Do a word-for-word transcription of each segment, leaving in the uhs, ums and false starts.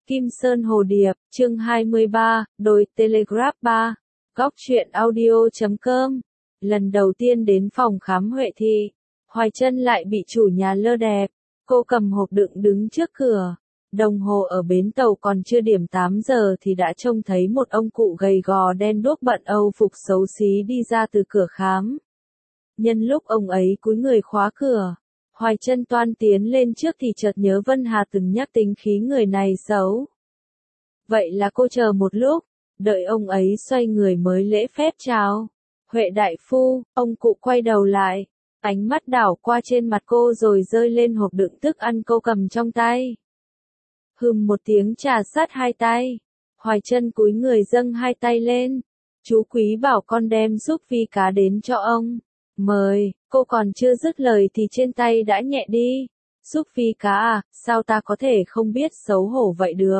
Kim Sơn Hồ Điệp, chương hai mươi ba, đồi Telegraph ba, góc truyện audio chấm com. Lần đầu tiên đến phòng khám Huệ Thị, Hoài Trân lại bị chủ nhà lơ đẹp. Cô cầm hộp đựng đứng trước cửa. Đồng hồ ở bến tàu còn chưa điểm tám giờ thì đã trông thấy một ông cụ gầy gò đen đuốc bận Âu phục xấu xí đi ra từ cửa khám. Nhân lúc ông ấy cúi người khóa cửa, Hoài Trân toan tiến lên trước thì chợt nhớ Vân Hà từng nhắc tính khí người này xấu. Vậy là cô chờ một lúc, đợi ông ấy xoay người mới lễ phép chào. Huệ đại phu, ông cụ quay đầu lại, ánh mắt đảo qua trên mặt cô rồi rơi lên hộp đựng thức ăn cô cầm trong tay. Hừm một tiếng trà sát hai tay, Hoài Trân cúi người dâng hai tay lên. Chú Quý bảo con đem giúp vi cá đến cho ông. Mời, cô còn chưa dứt lời thì trên tay đã nhẹ đi. Giúp vi cá à, sao ta có thể không biết xấu hổ vậy được.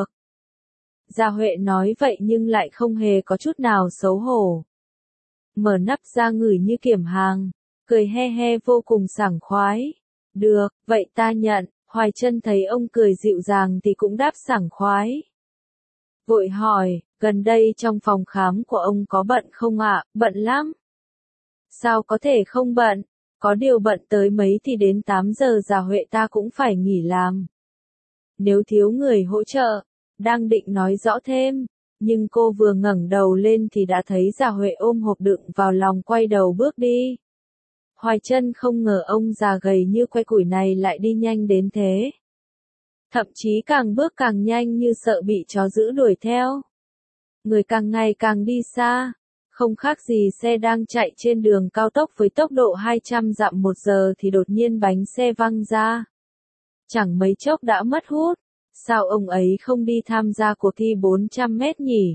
Gia Huệ nói vậy nhưng lại không hề có chút nào xấu hổ. Mở nắp ra ngửi như kiểm hàng, cười he he vô cùng sảng khoái. Được, vậy ta nhận. Hoài Trân thấy ông cười dịu dàng thì cũng đáp sảng khoái. Vội hỏi, gần đây trong phòng khám của ông có bận không ạ? Bận lắm. Sao có thể không bận? Có điều bận tới mấy thì đến tám giờ Gia Huệ ta cũng phải nghỉ làm. Nếu thiếu người hỗ trợ, đang định nói rõ thêm, nhưng cô vừa ngẩng đầu lên thì đã thấy Gia Huệ ôm hộp đựng vào lòng quay đầu bước đi. Hoài Trân không ngờ ông già gầy như que củi này lại đi nhanh đến thế. Thậm chí càng bước càng nhanh như sợ bị chó dữ đuổi theo. Người càng ngày càng đi xa, không khác gì xe đang chạy trên đường cao tốc với tốc độ hai trăm dặm một giờ thì đột nhiên bánh xe văng ra. Chẳng mấy chốc đã mất hút, sao ông ấy không đi tham gia cuộc thi bốn trăm mét nhỉ?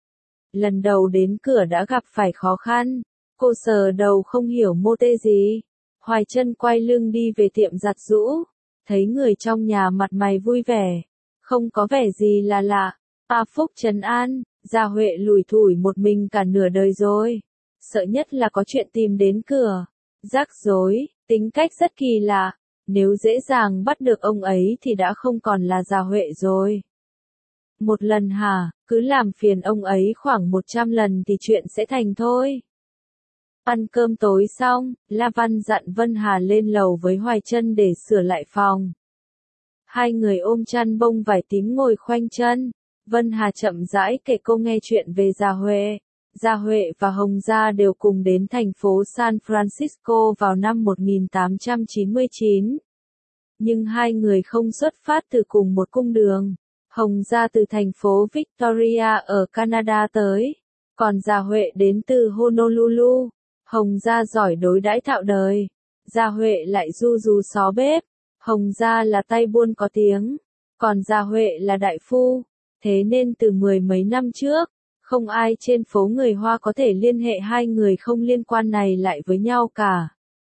Lần đầu đến cửa đã gặp phải khó khăn. Cô sờ đầu không hiểu mô tê gì. Hoài Trân quay lưng đi về tiệm giặt giũ. Thấy người trong nhà mặt mày vui vẻ. Không có vẻ gì là lạ. A Phúc trấn an. Gia Huệ lủi thủi một mình cả nửa đời rồi. Sợ nhất là có chuyện tìm đến cửa. Rắc rối, tính cách rất kỳ lạ. Nếu dễ dàng bắt được ông ấy thì đã không còn là Gia Huệ rồi. Một lần hả, cứ làm phiền ông ấy khoảng một trăm lần thì chuyện sẽ thành thôi. Ăn cơm tối xong, La Văn dặn Vân Hà lên lầu với Hoài Trân để sửa lại phòng. Hai người ôm chăn bông vải tím ngồi khoanh chân. Vân Hà chậm rãi kể cô nghe chuyện về Gia Huệ. Gia Huệ và Hồng Gia đều cùng đến thành phố San Francisco vào năm một nghìn tám trăm chín mươi chín. Nhưng hai người không xuất phát từ cùng một cung đường. Hồng Gia từ thành phố Victoria ở Canada tới, còn Gia Huệ đến từ Honolulu. Hồng Gia giỏi đối đãi thạo đời, Gia Huệ lại ru rú xó bếp. Hồng Gia là tay buôn có tiếng, còn Gia Huệ là đại phu. Thế nên từ mười mấy năm trước, không ai trên phố người Hoa có thể liên hệ hai người không liên quan này lại với nhau cả.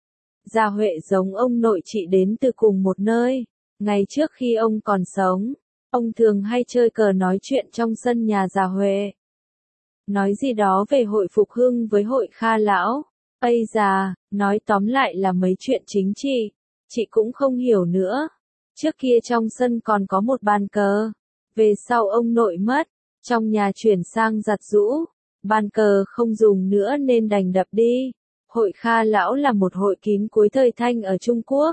Gia Huệ giống ông nội chị đến từ cùng một nơi. Ngày trước khi ông còn sống, ông thường hay chơi cờ nói chuyện trong sân nhà Gia Huệ. Nói gì đó về hội phục hưng với hội Kha lão. Ây già, nói tóm lại là mấy chuyện chính trị. Chị cũng không hiểu nữa. Trước kia trong sân còn có một bàn cờ. Về sau ông nội mất, trong nhà chuyển sang giặt giũ. Bàn cờ không dùng nữa nên đành đập đi. Hội Kha lão là một hội kín cuối thời Thanh ở Trung Quốc.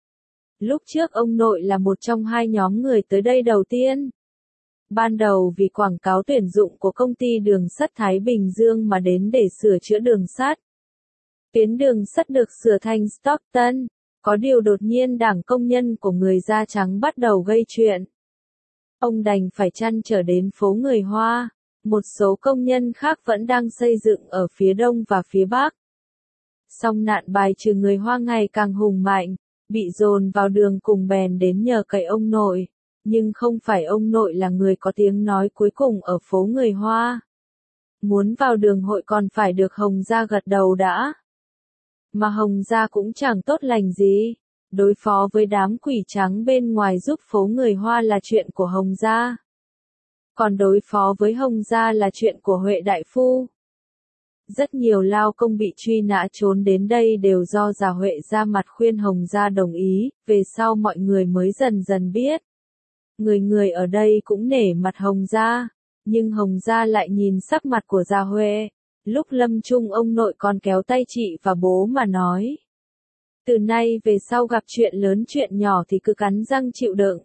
Lúc trước ông nội là một trong hai nhóm người tới đây đầu tiên. Ban đầu vì quảng cáo tuyển dụng của công ty đường sắt Thái Bình Dương mà đến để sửa chữa đường sắt. Tuyến đường sắt được sửa thành Stockton, có điều đột nhiên đảng công nhân của người da trắng bắt đầu gây chuyện. Ông đành phải trăn trở đến phố người Hoa, một số công nhân khác vẫn đang xây dựng ở phía đông và phía bắc. Song nạn bài trừ người Hoa ngày càng hùng mạnh, bị dồn vào đường cùng bèn đến nhờ cậy ông nội. Nhưng không phải ông nội là người có tiếng nói cuối cùng ở phố người Hoa. Muốn vào đường hội còn phải được Hồng Gia gật đầu đã. Mà Hồng Gia cũng chẳng tốt lành gì. Đối phó với đám quỷ trắng bên ngoài giúp phố người Hoa là chuyện của Hồng Gia. Còn đối phó với Hồng Gia là chuyện của Huệ đại phu. Rất nhiều lao công bị truy nã trốn đến đây đều do Gia Huệ ra mặt khuyên Hồng Gia đồng ý, về sau mọi người mới dần dần biết. Người người ở đây cũng nể mặt Hồng gia, nhưng Hồng gia lại nhìn sắc mặt của Gia Huệ. Lúc lâm chung ông nội còn kéo tay chị và bố mà nói. Từ nay về sau gặp chuyện lớn chuyện nhỏ thì cứ cắn răng chịu đựng.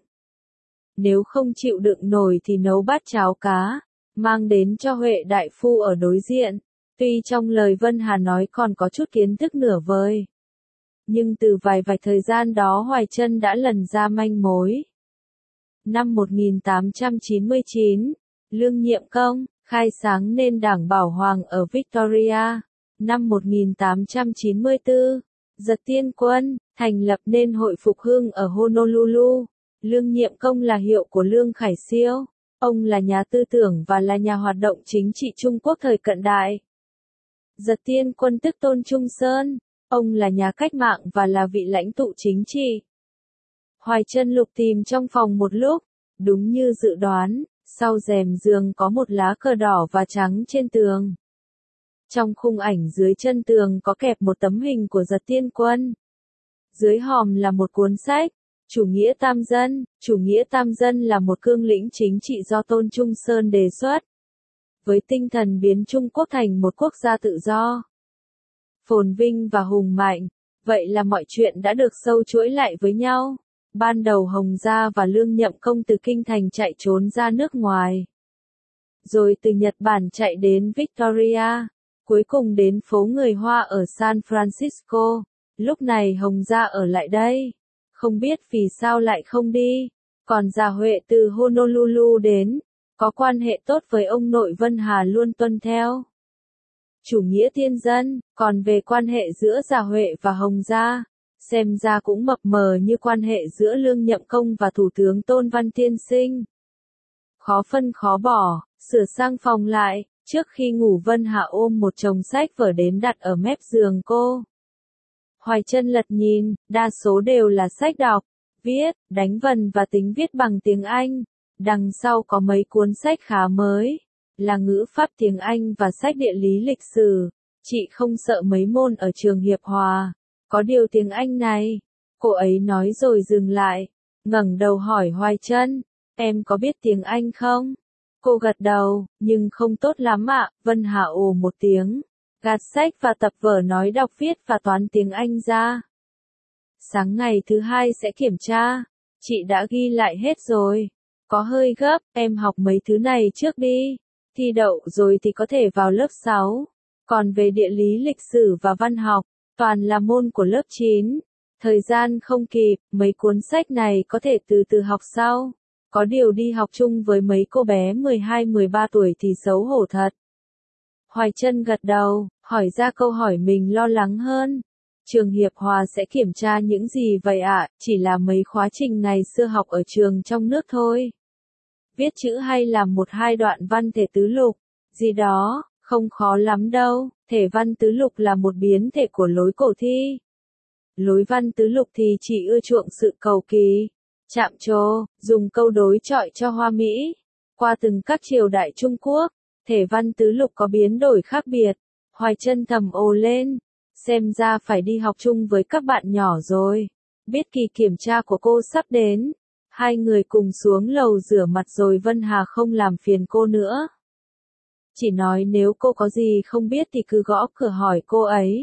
Nếu không chịu đựng nổi thì nấu bát cháo cá, mang đến cho Huệ đại phu ở đối diện. Tuy trong lời Vân Hà nói còn có chút kiến thức nửa vời. Nhưng từ vài vài thời gian đó Hoài Trân đã lần ra manh mối. Năm một nghìn tám trăm chín mươi chín, Lương Nhiệm Công khai sáng nên Đảng Bảo Hoàng ở Victoria. Năm một nghìn tám trăm chín mươi tư, Giật Tiên Quân thành lập nên Hội Phục Hưng ở Honolulu. Lương Nhiệm Công là hiệu của Lương Khải Siêu. Ông là nhà tư tưởng và là nhà hoạt động chính trị Trung Quốc thời cận đại. Giật Tiên Quân tức Tôn Trung Sơn. Ông là nhà cách mạng và là vị lãnh tụ chính trị. Hoài Trân lục tìm trong phòng một lúc, đúng như dự đoán, sau rèm giường có một lá cờ đỏ và trắng trên tường. Trong khung ảnh dưới chân tường có kẹp một tấm hình của Giật Tiên Quân. Dưới hòm là một cuốn sách, Chủ nghĩa tam dân. Chủ nghĩa tam dân là một cương lĩnh chính trị do Tôn Trung Sơn đề xuất. Với tinh thần biến Trung Quốc thành một quốc gia tự do, phồn vinh và hùng mạnh, vậy là mọi chuyện đã được sâu chuỗi lại với nhau. Ban đầu Hồng gia và Lương Nhậm Công từ kinh thành chạy trốn ra nước ngoài. Rồi từ Nhật Bản chạy đến Victoria, cuối cùng đến phố người Hoa ở San Francisco. Lúc này Hồng gia ở lại đây, không biết vì sao lại không đi. Còn Gia Huệ từ Honolulu đến, có quan hệ tốt với ông nội Vân Hà luôn tuân theo chủ nghĩa tiên dân. Còn về quan hệ giữa Gia Huệ và Hồng gia, xem ra cũng mập mờ như quan hệ giữa Lương Nhậm Công và Thủ tướng Tôn Văn Tiên Sinh. Khó phân khó bỏ, sửa sang phòng lại, trước khi ngủ Vân Hà ôm một chồng sách vở đến đặt ở mép giường cô. Hoài Trân lật nhìn, đa số đều là sách đọc, viết, đánh vần và tính viết bằng tiếng Anh. Đằng sau có mấy cuốn sách khá mới, là ngữ pháp tiếng Anh và sách địa lý lịch sử. Chị không sợ mấy môn ở trường Hiệp Hòa. Có điều tiếng Anh này, cô ấy nói rồi dừng lại, ngẩng đầu hỏi Hoài Trân, em có biết tiếng Anh không? Cô gật đầu, nhưng không tốt lắm ạ. Vân Hà ồ một tiếng, gạt sách và tập vở nói đọc viết và toán tiếng Anh ra. Sáng ngày thứ hai sẽ kiểm tra, chị đã ghi lại hết rồi. Có hơi gấp, em học mấy thứ này trước đi. Thi đậu rồi thì có thể vào lớp sáu. Còn về địa lý lịch sử và văn học, toàn là môn của lớp chín. Thời gian không kịp, mấy cuốn sách này có thể từ từ học sau. Có điều đi học chung với mấy cô bé mười hai mười ba tuổi thì xấu hổ thật. Hoài Trân gật đầu, hỏi ra câu hỏi mình lo lắng hơn. Trường Hiệp Hòa sẽ kiểm tra những gì vậy ạ? À? Chỉ là mấy khóa trình ngày xưa học ở trường trong nước thôi. Viết chữ hay làm một hai đoạn văn thể tứ lục, gì đó, không khó lắm đâu. Thể văn tứ lục là một biến thể của lối cổ thi. Lối văn tứ lục thì chỉ ưa chuộng sự cầu kỳ, chạm trổ, dùng câu đối chọi cho hoa mỹ. Qua từng các triều đại Trung Quốc, thể văn tứ lục có biến đổi khác biệt. Hoài Trân thầm ồ lên, xem ra phải đi học chung với các bạn nhỏ rồi. Biết kỳ kiểm tra của cô sắp đến, hai người cùng xuống lầu rửa mặt rồi Vân Hà không làm phiền cô nữa. Chỉ nói nếu cô có gì không biết thì cứ gõ cửa hỏi cô ấy.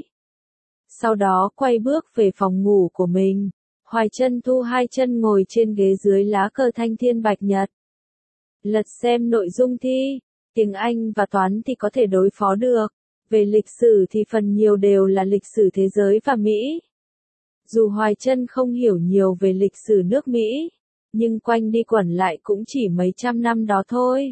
Sau đó quay bước về phòng ngủ của mình. Hoài Trân thu hai chân ngồi trên ghế dưới lá cờ thanh thiên bạch nhật. Lật xem nội dung thi, tiếng Anh và toán thì có thể đối phó được. Về lịch sử thì phần nhiều đều là lịch sử thế giới và Mỹ. Dù Hoài Trân không hiểu nhiều về lịch sử nước Mỹ, nhưng quanh đi quẩn lại cũng chỉ mấy trăm năm đó thôi.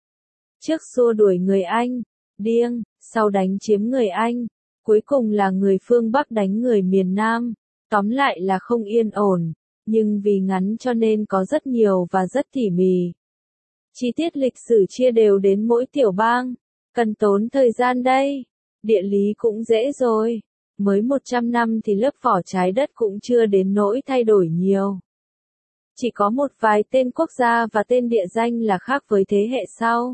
Trước xua đuổi người Anh, điên, sau đánh chiếm người Anh, cuối cùng là người phương Bắc đánh người miền Nam, tóm lại là không yên ổn, nhưng vì ngắn cho nên có rất nhiều và rất tỉ mỉ. Chi tiết lịch sử chia đều đến mỗi tiểu bang, cần tốn thời gian đây. Địa lý cũng dễ rồi, mới một trăm năm thì lớp vỏ trái đất cũng chưa đến nỗi thay đổi nhiều. Chỉ có một vài tên quốc gia và tên địa danh là khác với thế hệ sau.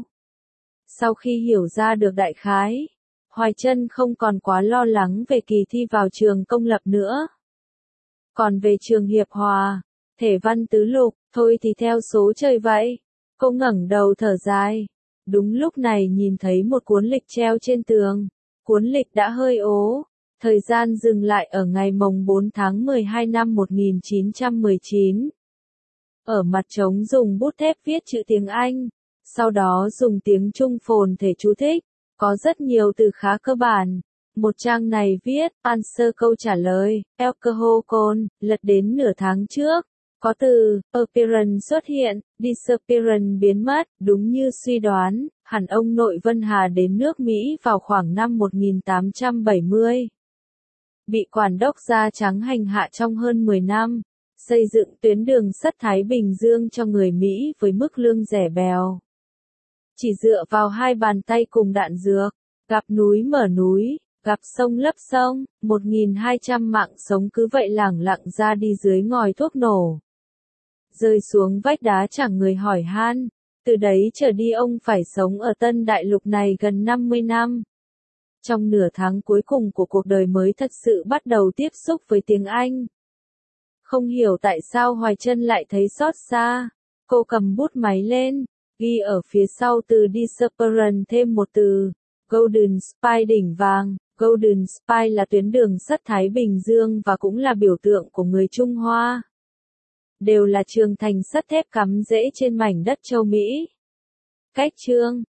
Sau khi hiểu ra được đại khái, Hoài Trân không còn quá lo lắng về kỳ thi vào trường công lập nữa. Còn về trường Hiệp Hòa, Thể văn tứ lục, thôi thì theo số trời vậy. Cô ngẩng đầu thở dài. Đúng lúc này nhìn thấy một cuốn lịch treo trên tường. Cuốn lịch đã hơi ố. Thời gian dừng lại ở ngày mồng bốn tháng mười hai năm một nghìn chín trăm mười chín. Ở mặt trống dùng bút thép viết chữ tiếng Anh. Sau đó dùng tiếng Trung phồn thể chú thích. Có rất nhiều từ khá cơ bản. Một trang này viết, answer câu trả lời, alcohol cone, lật đến nửa tháng trước. Có từ, appearance xuất hiện, disappearance biến mất, đúng như suy đoán, hẳn ông nội Vân Hà đến nước Mỹ vào khoảng năm một nghìn tám trăm bảy mươi. Bị quản đốc da trắng hành hạ trong hơn mười năm, xây dựng tuyến đường sắt Thái Bình Dương cho người Mỹ với mức lương rẻ bèo. Chỉ dựa vào hai bàn tay cùng đạn dược, gặp núi mở núi, gặp sông lấp sông, một nghìn hai trăm mạng sống cứ vậy lẳng lặng ra đi dưới ngòi thuốc nổ. Rơi xuống vách đá chẳng người hỏi han, từ đấy trở đi ông phải sống ở Tân Đại Lục này gần năm mươi năm. Trong nửa tháng cuối cùng của cuộc đời mới thật sự bắt đầu tiếp xúc với tiếng Anh. Không hiểu tại sao Hoài Trân lại thấy xót xa, cô cầm bút máy lên, ghi ở phía sau từ disappearance thêm một từ, Golden Spy đỉnh vàng. Golden Spy là tuyến đường sắt Thái Bình Dương và cũng là biểu tượng của người Trung Hoa. Đều là trường thành sắt thép cắm rễ trên mảnh đất châu Mỹ. Cách chương